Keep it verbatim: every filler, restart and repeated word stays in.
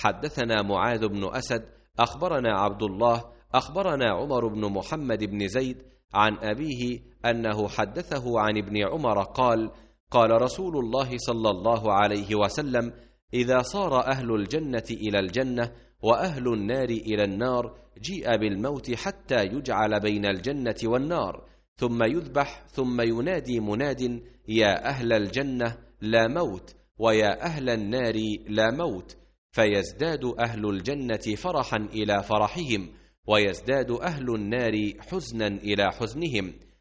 حدثنا معاذ بن أسد أخبرنا عبد الله أخبرنا عمر بن محمد بن زيد عن أبيه أنه حدثه عن ابن عمر قال: قال رسول الله صلى الله عليه وسلم: إذا صار أهل الجنة إلى الجنة وأهل النار إلى النار جيء بالموت حتى يجعل بين الجنة والنار، ثم يذبح، ثم ينادي مناد: يا أهل الجنة لا موت، ويا أهل النار لا موت، فيزداد أهل الجنة فرحا إلى فرحهم، ويزداد أهل النار حزنا إلى حزنهم،